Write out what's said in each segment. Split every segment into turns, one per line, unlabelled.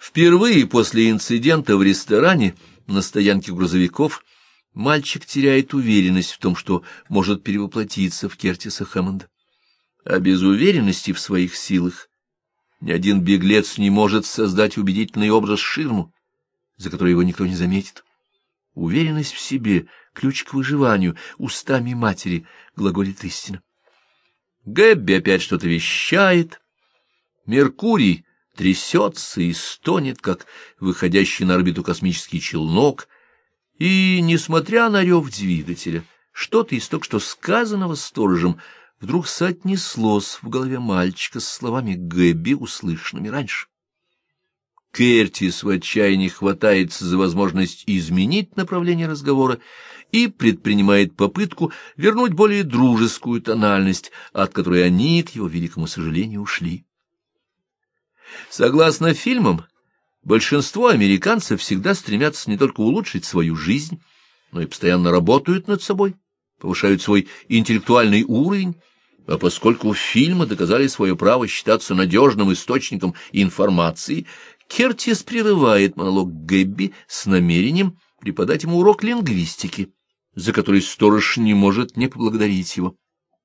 Впервые после инцидента в ресторане на стоянке грузовиков мальчик теряет уверенность в том, что может перевоплотиться в Кертиса Хэммонда. А без уверенности в своих силах ни один беглец не может создать убедительный образ ширму, за которой его никто не заметит. Уверенность в себе — ключ к выживанию, устами матери глаголит истина. Гэбби опять что-то вещает. Меркурий трясется и стонет, как выходящий на орбиту космический челнок, и, несмотря на рев двигателя, что-то из только что сказанного сторожем вдруг соотнеслось в голове мальчика с словами Гэбби, услышанными раньше. Кертис в отчаянии хватается за возможность изменить направление разговора и предпринимает попытку вернуть более дружескую тональность, от которой они, к его великому сожалению, ушли. Согласно фильмам, большинство американцев всегда стремятся не только улучшить свою жизнь, но и постоянно работают над собой, повышают свой интеллектуальный уровень, а поскольку фильмы доказали свое право считаться надежным источником информации, Кертис прерывает монолог Гэбби с намерением преподать ему урок лингвистики, за который сторож не может не поблагодарить его.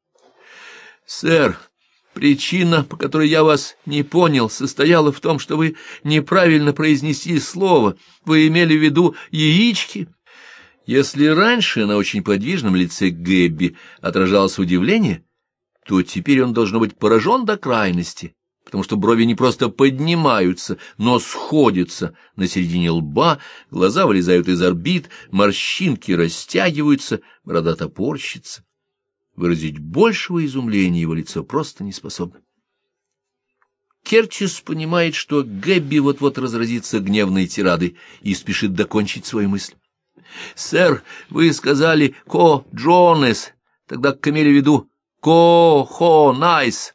«Сэр, причина, по которой я вас не понял, состояла в том, что вы неправильно произнесли слово. Вы имели в виду яички?» Если раньше на очень подвижном лице Гэбби отражалось удивление, то теперь он должен быть поражен до крайности, потому что брови не просто поднимаются, но сходятся на середине лба, глаза вылезают из орбит, морщинки растягиваются, борода топорщится. Выразить большего изумления его лицо просто не способно. Кертис понимает, что Гэбби вот-вот разразится гневной тирадой и спешит докончить свою мысль. «Сэр, вы сказали «ко-джонес», тогда как имели в виду «ко-хо-найс».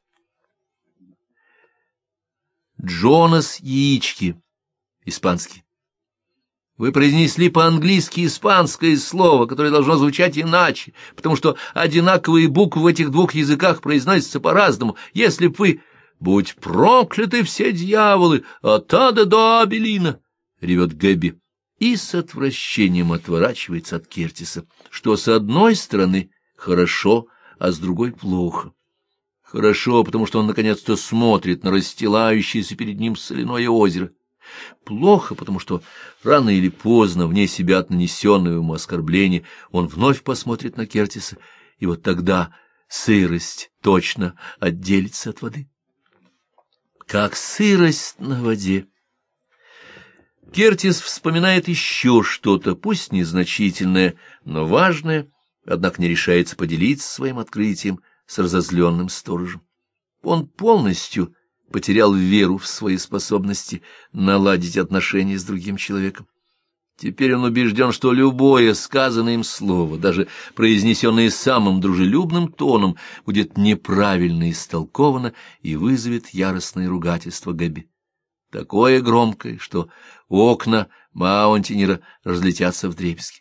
Джонас — яички, испанский. Вы произнесли по-английски испанское слово, которое должно звучать иначе, потому что одинаковые буквы в этих двух языках произносятся по-разному. Если б вы... «Будь прокляты все дьяволы, от ада до Абелина!» — ревет Гэбби и с отвращением отворачивается от Кертиса, что с одной стороны хорошо, а с другой плохо. Хорошо, потому что он наконец-то смотрит на расстилающееся перед ним соляное озеро. Плохо, потому что рано или поздно, вне себя от нанесенного ему оскорбления, он вновь посмотрит на Кертиса, и вот тогда сырость точно отделится от воды. Как сырость на воде. Кертис вспоминает еще что-то, пусть незначительное, но важное, однако не решается поделиться своим открытием с разозленным сторожем. Он полностью потерял веру в свои способности наладить отношения с другим человеком. Теперь он убежден, что любое сказанное им слово, даже произнесенное самым дружелюбным тоном, будет неправильно истолковано и вызовет яростное ругательство Гэбби. Такое громкое, что окна Маунтинера разлетятся вдребезги.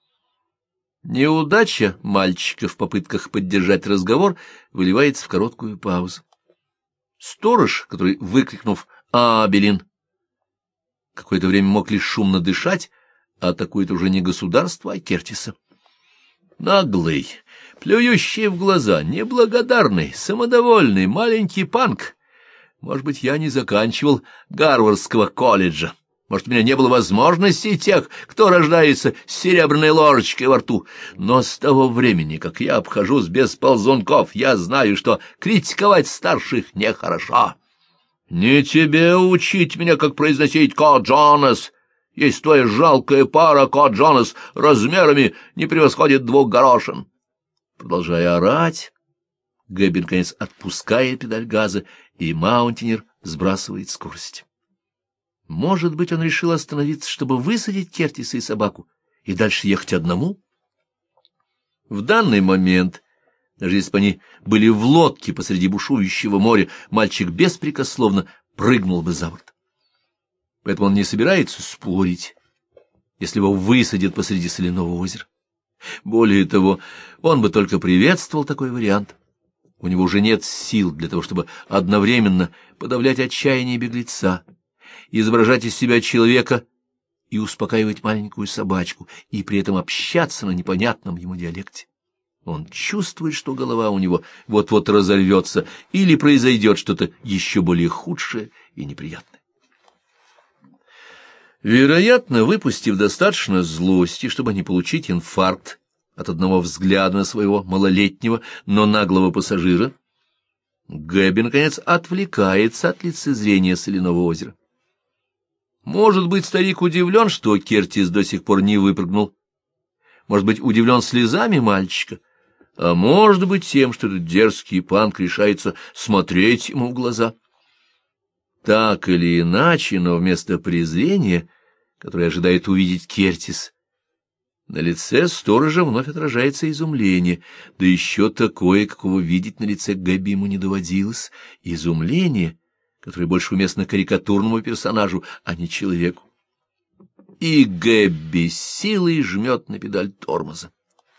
Неудача мальчика в попытках поддержать разговор выливается в короткую паузу. Сторож, который, выкрикнув «Абелин!», какое-то время мог лишь шумно дышать, атакует уже не государство, а Кертиса. Наглый, плюющий в глаза, неблагодарный, самодовольный маленький панк. Может быть, я не заканчивал Гарвардского колледжа. Может, у меня не было возможностей тех, кто рождается с серебряной ложечкой во рту. Но с того времени, как я обхожусь без ползунков, я знаю, что критиковать старших нехорошо. Не тебе учить меня, как произносить «Ко Джонас», если твоя жалкая пара Ко Джонас размерами не превосходит 2 горошин. Продолжая орать, Гэбби наконец отпускает педаль газа, и Маунтинер сбрасывает скорость. Может быть, он решил остановиться, чтобы высадить Кертиса и собаку, и дальше ехать одному? В данный момент, даже если бы они были в лодке посреди бушующего моря, мальчик беспрекословно прыгнул бы за борт. Поэтому он не собирается спорить, если его высадят посреди соляного озера. Более того, он бы только приветствовал такой вариант. У него уже нет сил для того, чтобы одновременно подавлять отчаяние беглеца, изображать из себя человека и успокаивать маленькую собачку, и при этом общаться на непонятном ему диалекте. Он чувствует, что голова у него вот-вот разорвется, или произойдет что-то еще более худшее и неприятное. Вероятно, выпустив достаточно злости, чтобы не получить инфаркт от одного взгляда на своего малолетнего, но наглого пассажира, Гэбби, наконец, отвлекается от лицезрения соляного озера. Может быть, старик удивлен, что Кертис до сих пор не выпрыгнул. Может быть, удивлен слезами мальчика, а может быть тем, что этот дерзкий панк решается смотреть ему в глаза. Так или иначе, но вместо презрения, которое ожидает увидеть Кертис, на лице сторожа вновь отражается изумление, да еще такое, какого видеть на лице Гэбби ему не доводилось, изумление, которое больше уместно карикатурному персонажу, а не человеку. И Гэбби силой жмет на педаль тормоза.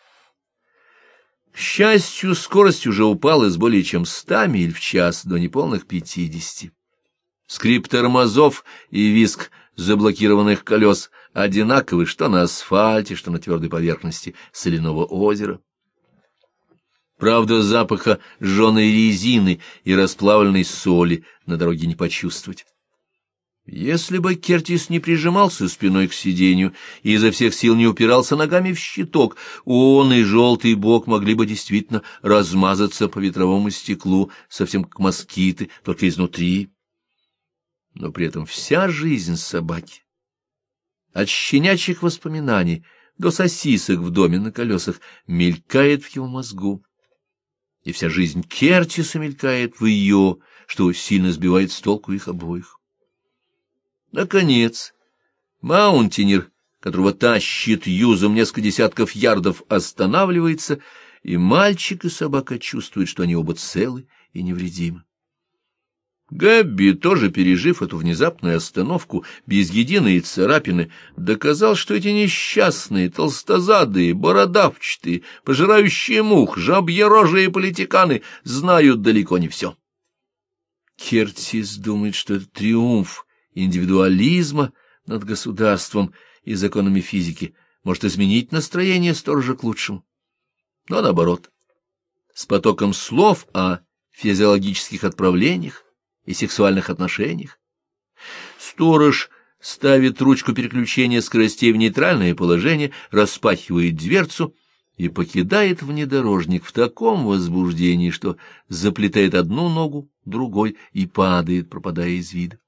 К счастью, скорость уже упала с более чем 100 миль в час до неполных 50. Скрип тормозов и визг заблокированных колес одинаковы что на асфальте, что на твердой поверхности соляного озера. Правда, запаха жженой резины и расплавленной соли на дороге не почувствовать. Если бы Кертис не прижимался спиной к сиденью и изо всех сил не упирался ногами в щиток, он и желтый бок могли бы действительно размазаться по ветровому стеклу, совсем как москиты, только изнутри. Но при этом вся жизнь собаки, от щенячьих воспоминаний до сосисок в доме на колесах, мелькает в его мозгу. И вся жизнь Кертиса мелькает в ее, что сильно сбивает с толку их обоих. Наконец, маунтинер, которого тащит юзом несколько десятков ярдов, останавливается, и мальчик и собака чувствуют, что они оба целы и невредимы. Гэбби, тоже пережив эту внезапную остановку, без единой царапины, доказал, что эти несчастные, толстозадые, бородавчатые, пожирающие мух, жабьерожие политиканы знают далеко не все. Кертис думает, что это триумф индивидуализма над государством и законами физики может изменить настроение сторожа к лучшему. Но наоборот, с потоком слов о физиологических отправлениях и сексуальных отношениях сторож ставит ручку переключения скоростей в нейтральное положение, распахивает дверцу и покидает внедорожник в таком возбуждении, что заплетает одну ногу другой и падает, пропадая из вида.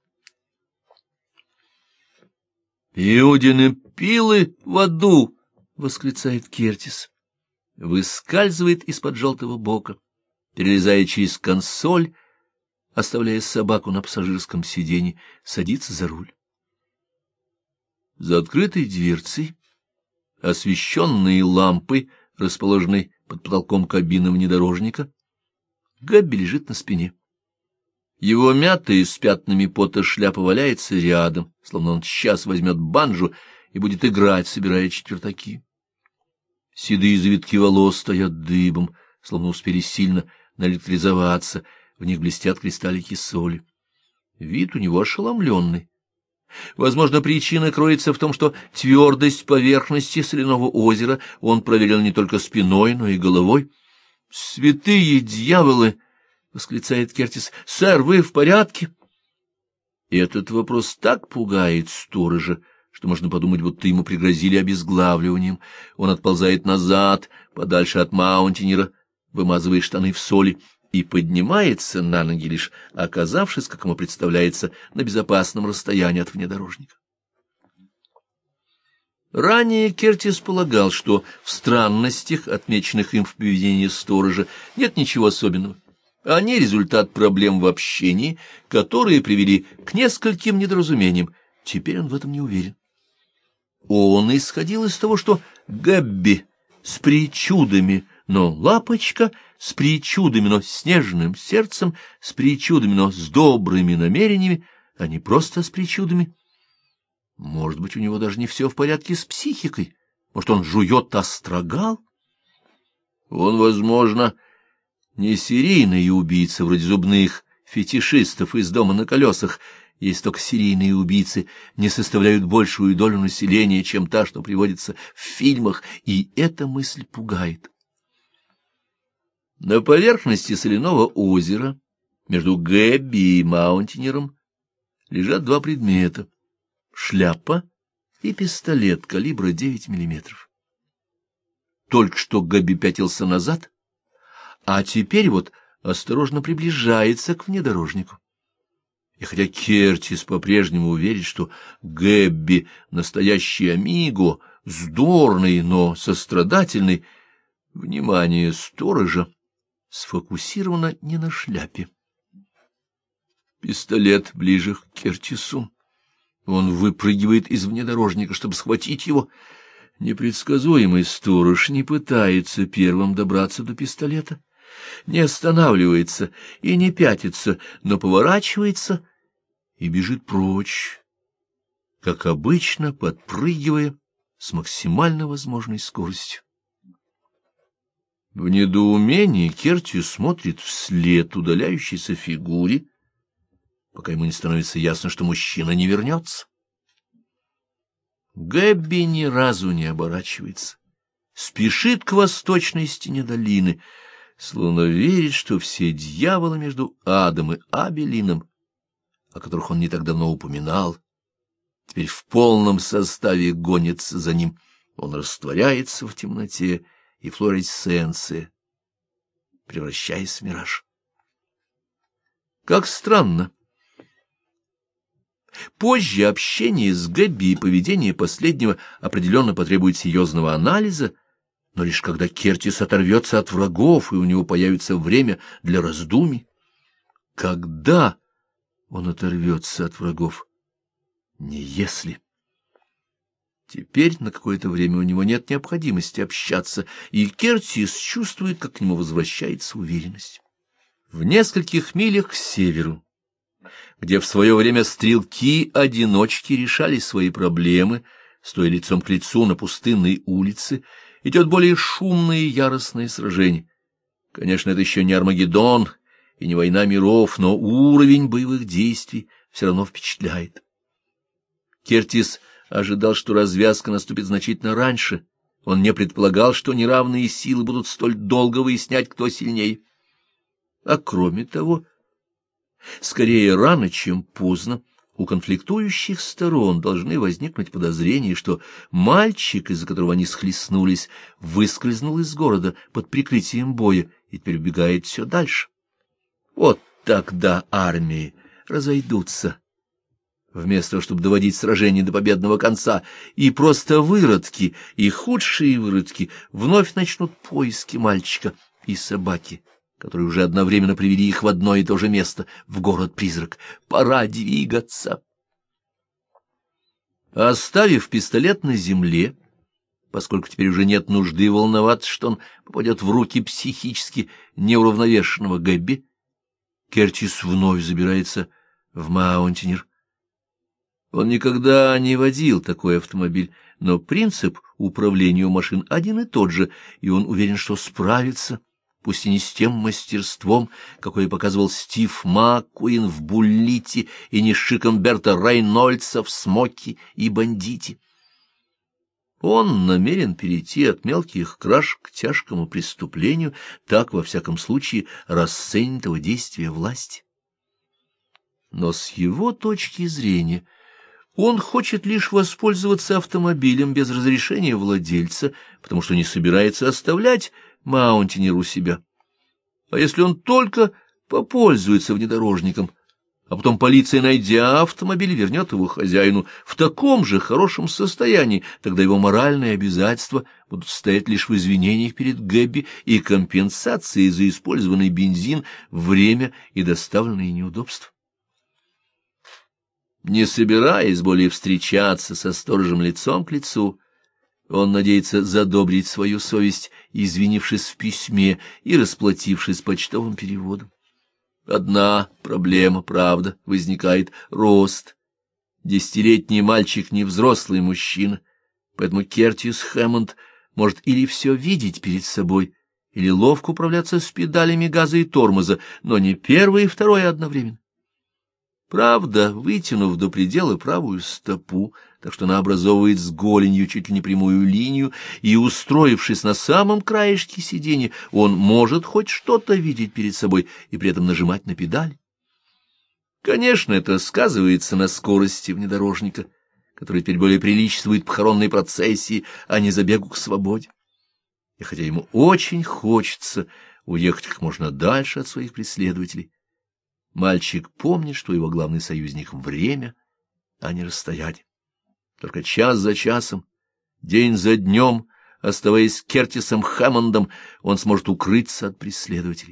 «Иудины пилы в аду!» — восклицает Кертис. Выскальзывает из-под желтого бока, перелезая через консоль, оставляя собаку на пассажирском сиденье, садится за руль. За открытой дверцей, освещенные лампой, расположенной под потолком кабины внедорожника, Гэбби лежит на спине. Его мятая с пятнами пота шляпа валяется рядом, словно он сейчас возьмет банджо и будет играть, собирая четвертаки. Седые завитки волос стоят дыбом, словно успели сильно наэлектризоваться, в них блестят кристаллики соли. Вид у него ошеломленный. Возможно, причина кроется в том, что твердость поверхности соляного озера он проверил не только спиной, но и головой. — Святые дьяволы! — восклицает Кертис. — Сэр, вы в порядке? И этот вопрос так пугает сторожа, что можно подумать, будто ему пригрозили обезглавливанием. Он отползает назад, подальше от маунтинера, вымазывая штаны в соли, и поднимается на ноги, лишь оказавшись, как ему представляется, на безопасном расстоянии от внедорожника. Ранее Кертис полагал, что в странностях, отмеченных им в поведении сторожа, нет ничего особенного. Они — результат проблем в общении, которые привели к нескольким недоразумениям. Теперь он в этом не уверен. Он исходил из того, что Гэбби с причудами, но лапочка с причудами, но с нежным сердцем, с причудами, но с добрыми намерениями, а не просто с причудами. Может быть, у него даже не все в порядке с психикой. Может, он жует острогал? Он, возможно, не серийный убийца, вроде зубных фетишистов из дома на колесах, если только серийные убийцы не составляют большую долю населения, чем та, что приводится в фильмах, и эта мысль пугает. На поверхности соляного озера между Гэбби и Маунтинером лежат два предмета — шляпа и пистолет калибра 9 мм. Только что Гэбби пятился назад, а теперь вот осторожно приближается к внедорожнику. И хотя Кертис по-прежнему уверен, что Гэбби — настоящий амиго, вздорный, но сострадательный, внимание сторожа сфокусировано не на шляпе. Пистолет ближе к Кертису. Он выпрыгивает из внедорожника, чтобы схватить его. Непредсказуемый сторож не пытается первым добраться до пистолета, не останавливается и не пятится, но поворачивается и бежит прочь, как обычно, подпрыгивая с максимально возможной скоростью. В недоумении Кертис смотрит вслед удаляющейся фигуре, пока ему не становится ясно, что мужчина не вернется. Гэбби ни разу не оборачивается, спешит к восточной стене долины, словно верит, что все дьяволы между Адом и Абелином, о которых он не так давно упоминал, теперь в полном составе гонятся за ним. Он растворяется в темноте и флуоресценции, превращаясь в мираж. Как странно! Позже общение с Гэбби и поведение последнего определенно потребует серьезного анализа, но лишь когда Кертис оторвется от врагов, и у него появится время для раздумий. Когда он оторвется от врагов? Не если. Теперь на какое-то время у него нет необходимости общаться, и Кертис чувствует, как к нему возвращается уверенность. В нескольких милях к северу, где в свое время стрелки-одиночки решали свои проблемы, стоя лицом к лицу на пустынной улице, идет более шумное и яростное сражение. Конечно, это еще не Армагеддон и не война миров, но уровень боевых действий все равно впечатляет. Кертис ожидал, что развязка наступит значительно раньше. Он не предполагал, что неравные силы будут столь долго выяснять, кто сильнее. А кроме того, скорее рано, чем поздно, у конфликтующих сторон должны возникнуть подозрения, что мальчик, из-за которого они схлестнулись, выскользнул из города под прикрытием боя и теперь убегает все дальше. Вот тогда армии разойдутся, вместо того, чтобы доводить сражение до победного конца, и просто выродки, и худшие выродки вновь начнут поиски мальчика и собаки, которые уже одновременно привели их в одно и то же место, в город-призрак. Пора двигаться. Оставив пистолет на земле, поскольку теперь уже нет нужды волноваться, что он попадет в руки психически неуравновешенного Гэбби, Кертис вновь забирается в Маунтинер. Он никогда не водил такой автомобиль, но принцип управления у машин один и тот же, и он уверен, что справится, пусть и не с тем мастерством, какое показывал Стив Маккуин в «Буллите», и не с шиком Берта Рейнольдса в «Смоке» и «Бандите». Он намерен перейти от мелких краж к тяжкому преступлению, так, во всяком случае, расценит его действия власти. Но с его точки зрения он хочет лишь воспользоваться автомобилем без разрешения владельца, потому что не собирается оставлять Маунтинер у себя. А если он только попользуется внедорожником, а потом полиция, найдя автомобиль, вернет его хозяину в таком же хорошем состоянии, тогда его моральные обязательства будут стоять лишь в извинениях перед Гэбби и компенсации за использованный бензин, время и доставленные неудобства. Не собираясь более встречаться со сторожем лицом к лицу, он надеется задобрить свою совесть, извинившись в письме и расплатившись почтовым переводом. Одна проблема, правда, возникает — рост. 10-летний мальчик не взрослый мужчина, поэтому Кертис Хэммонд может или все видеть перед собой, или ловко управляться с педалями газа и тормоза, но не первое и второе одновременно. Правда, вытянув до предела правую стопу, так что она образовывает с голенью чуть ли не прямую линию, и, устроившись на самом краешке сиденья, он может хоть что-то видеть перед собой и при этом нажимать на педаль. Конечно, это сказывается на скорости внедорожника, который теперь более приличествует похоронной процессии, а не забегу к свободе. И хотя ему очень хочется уехать как можно дальше от своих преследователей, мальчик помнит, что его главный союзник — время, а не расстояние. Только час за часом, день за днем, оставаясь Кертисом Хэммондом, он сможет укрыться от преследователей.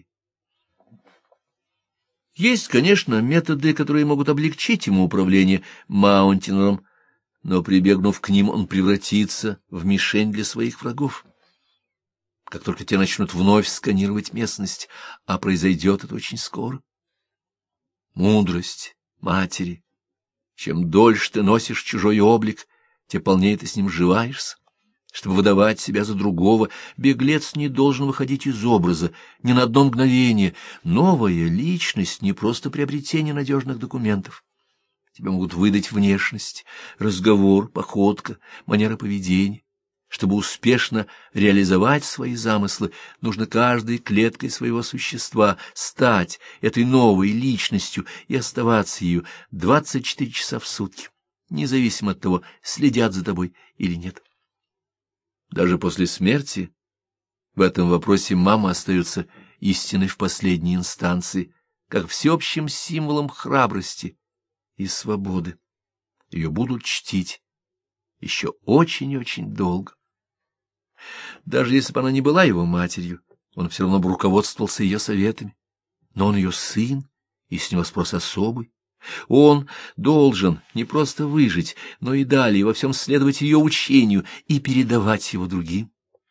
Есть, конечно, методы, которые могут облегчить ему управление Маунтинером, но, прибегнув к ним, он превратится в мишень для своих врагов. Как только те начнут вновь сканировать местность, а произойдет это очень скоро. Мудрость матери. Чем дольше ты носишь чужой облик, тем полнее ты с ним сживаешься. Чтобы выдавать себя за другого, беглец не должен выходить из образа ни на одно мгновение. Новая личность — не просто приобретение надежных документов. Тебя могут выдать внешность, разговор, походка, манера поведения. Чтобы успешно реализовать свои замыслы, нужно каждой клеткой своего существа стать этой новой личностью и оставаться ею 24 часа в сутки, независимо от того, следят за тобой или нет. Даже после смерти в этом вопросе мама остается истиной в последней инстанции, как всеобщим символом храбрости и свободы. Ее будут чтить еще очень и очень долго. Даже если бы она не была его матерью, он все равно бы руководствовался ее советами. Но он ее сын, и с него спрос особый. Он должен не просто выжить, но и далее во всем следовать ее учению и передавать его другим.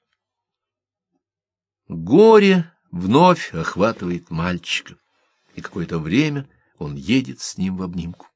Горе вновь охватывает мальчика, и какое-то время он едет с ним в обнимку.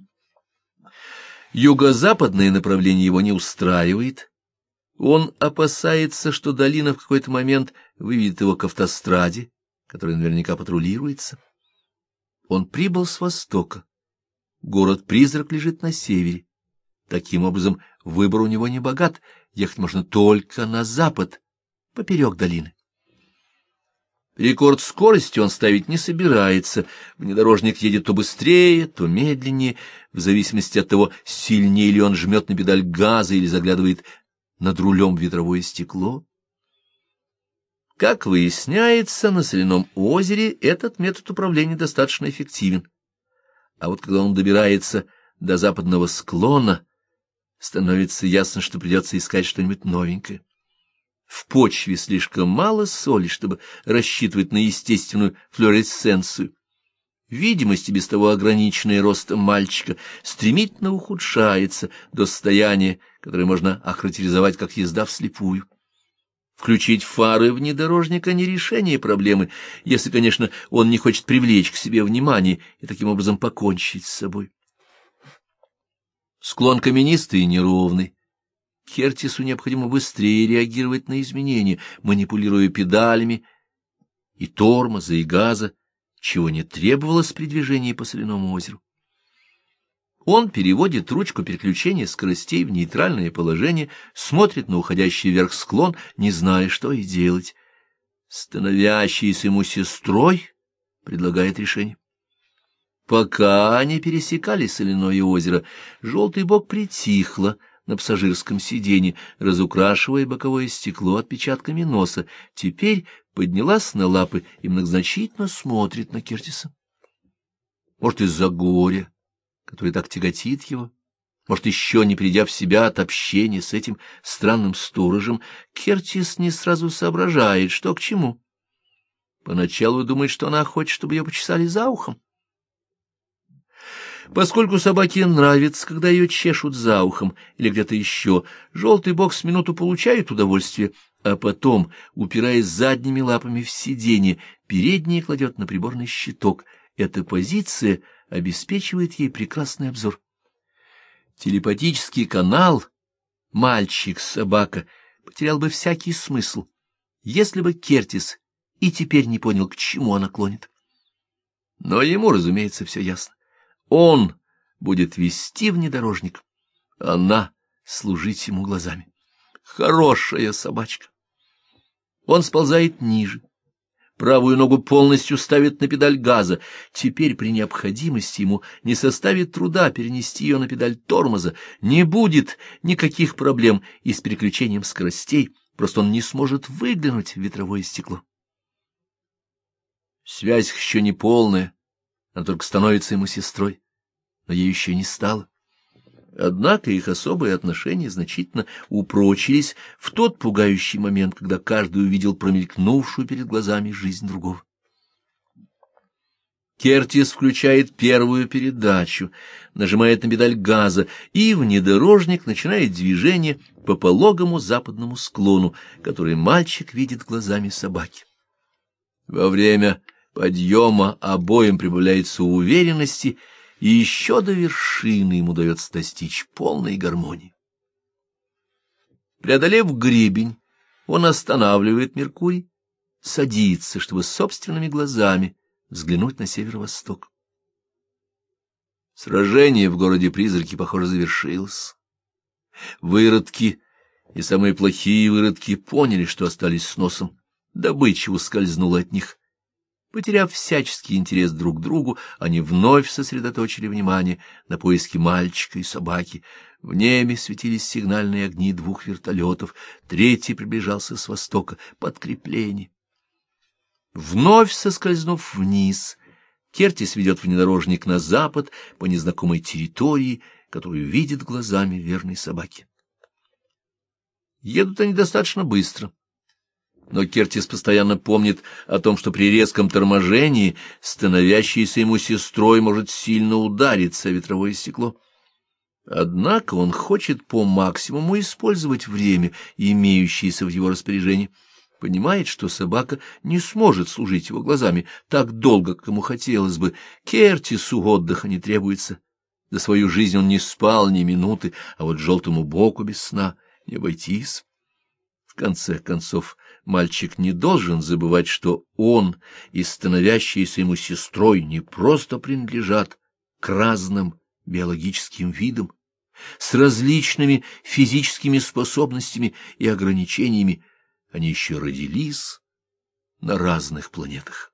Юго-западное направление его не устраивает. Он опасается, что долина в какой-то момент выведет его к автостраде, которая наверняка патрулируется. Он прибыл с востока. Город-призрак лежит на севере. Таким образом, выбор у него не богат. Ехать можно только на запад, поперек долины. Рекорд скорости он ставить не собирается. Внедорожник едет то быстрее, то медленнее, в зависимости от того, сильнее ли он жмет на педаль газа или заглядывает над рулем в ветровое стекло. Как выясняется, на соляном озере этот метод управления достаточно эффективен. А вот когда он добирается до западного склона, становится ясно, что придется искать что-нибудь новенькое. В почве слишком мало соли, чтобы рассчитывать на естественную флуоресценцию. Видимость, и без того ограниченная ростом мальчика, стремительно ухудшается до состояния, которое можно охарактеризовать как езда вслепую. Включить фары внедорожника — не решение проблемы, если, конечно, он не хочет привлечь к себе внимание и таким образом покончить с собой. Склон каменистый и неровный. Кертису необходимо быстрее реагировать на изменения, манипулируя педалями и тормоза, и газа, чего не требовалось при движении по соляному озеру. Он переводит ручку переключения скоростей в нейтральное положение, смотрит на уходящий вверх склон, не зная, что и делать. Становящаяся ему сестрой предлагает решение. Пока они пересекали соляное озеро, желтый бок притихло на пассажирском сиденье, разукрашивая боковое стекло отпечатками носа. Теперь поднялась на лапы и многозначительно смотрит на Кертиса. Может, из-за горя, который так тяготит его, может, еще не придя в себя от общения с этим странным сторожем, Кертис не сразу соображает, что к чему. Поначалу думает, что она хочет, чтобы ее почесали за ухом. Поскольку собаке нравится, когда ее чешут за ухом или где-то еще, желтый бок с минуту получает удовольствие, а потом, упираясь задними лапами в сиденье, передние кладет на приборный щиток. Эта позиция обеспечивает ей прекрасный обзор. Телепатический канал «мальчик-собака» потерял бы всякий смысл, если бы Кертис и теперь не понял, к чему она клонит. Но ему, разумеется, все ясно. Он будет вести внедорожник, она служить ему глазами. Хорошая собачка. Он сползает ниже. Правую ногу полностью ставит на педаль газа. Теперь при необходимости ему не составит труда перенести ее на педаль тормоза. Не будет никаких проблем и с переключением скоростей, просто он не сможет выглянуть в ветровое стекло. Связь еще не полная, она только становится ему сестрой, но ей еще не стало. Однако их особые отношения значительно упрочились в тот пугающий момент, когда каждый увидел промелькнувшую перед глазами жизнь другого. Кертис включает первую передачу, нажимает на педаль газа, и внедорожник начинает движение по пологому западному склону, который мальчик видит глазами собаки. Во время подъема обоим прибавляется уверенности, и еще до вершины ему удается достичь полной гармонии. Преодолев гребень, он останавливает Меркурий, садится, чтобы собственными глазами взглянуть на северо-восток. Сражение в городе-призраке, похоже, завершилось. Выродки, и самые плохие выродки, поняли, что остались с носом. Добыча ускользнула от них. Потеряв всяческий интерес друг к другу, они вновь сосредоточили внимание на поиске мальчика и собаки. В небе светились сигнальные огни 2 вертолетов, третий приближался с востока, подкрепление. Вновь соскользнув вниз, Кертис ведет внедорожник на запад по незнакомой территории, которую видит глазами верной собаки. Едут они достаточно быстро. Но Кертис постоянно помнит о том, что при резком торможении становящаяся ему сестрой может сильно удариться о ветровое стекло. Однако он хочет по максимуму использовать время, имеющееся в его распоряжении. Понимает, что собака не сможет служить его глазами так долго, как ему хотелось бы. Кертису отдыха не требуется. За свою жизнь он не спал ни минуты, а вот желтому боку без сна не обойтись. В конце концов, мальчик не должен забывать, что он и становящаяся ему сестрой не просто принадлежат к разным биологическим видам, с различными физическими способностями и ограничениями, они еще родились на разных планетах.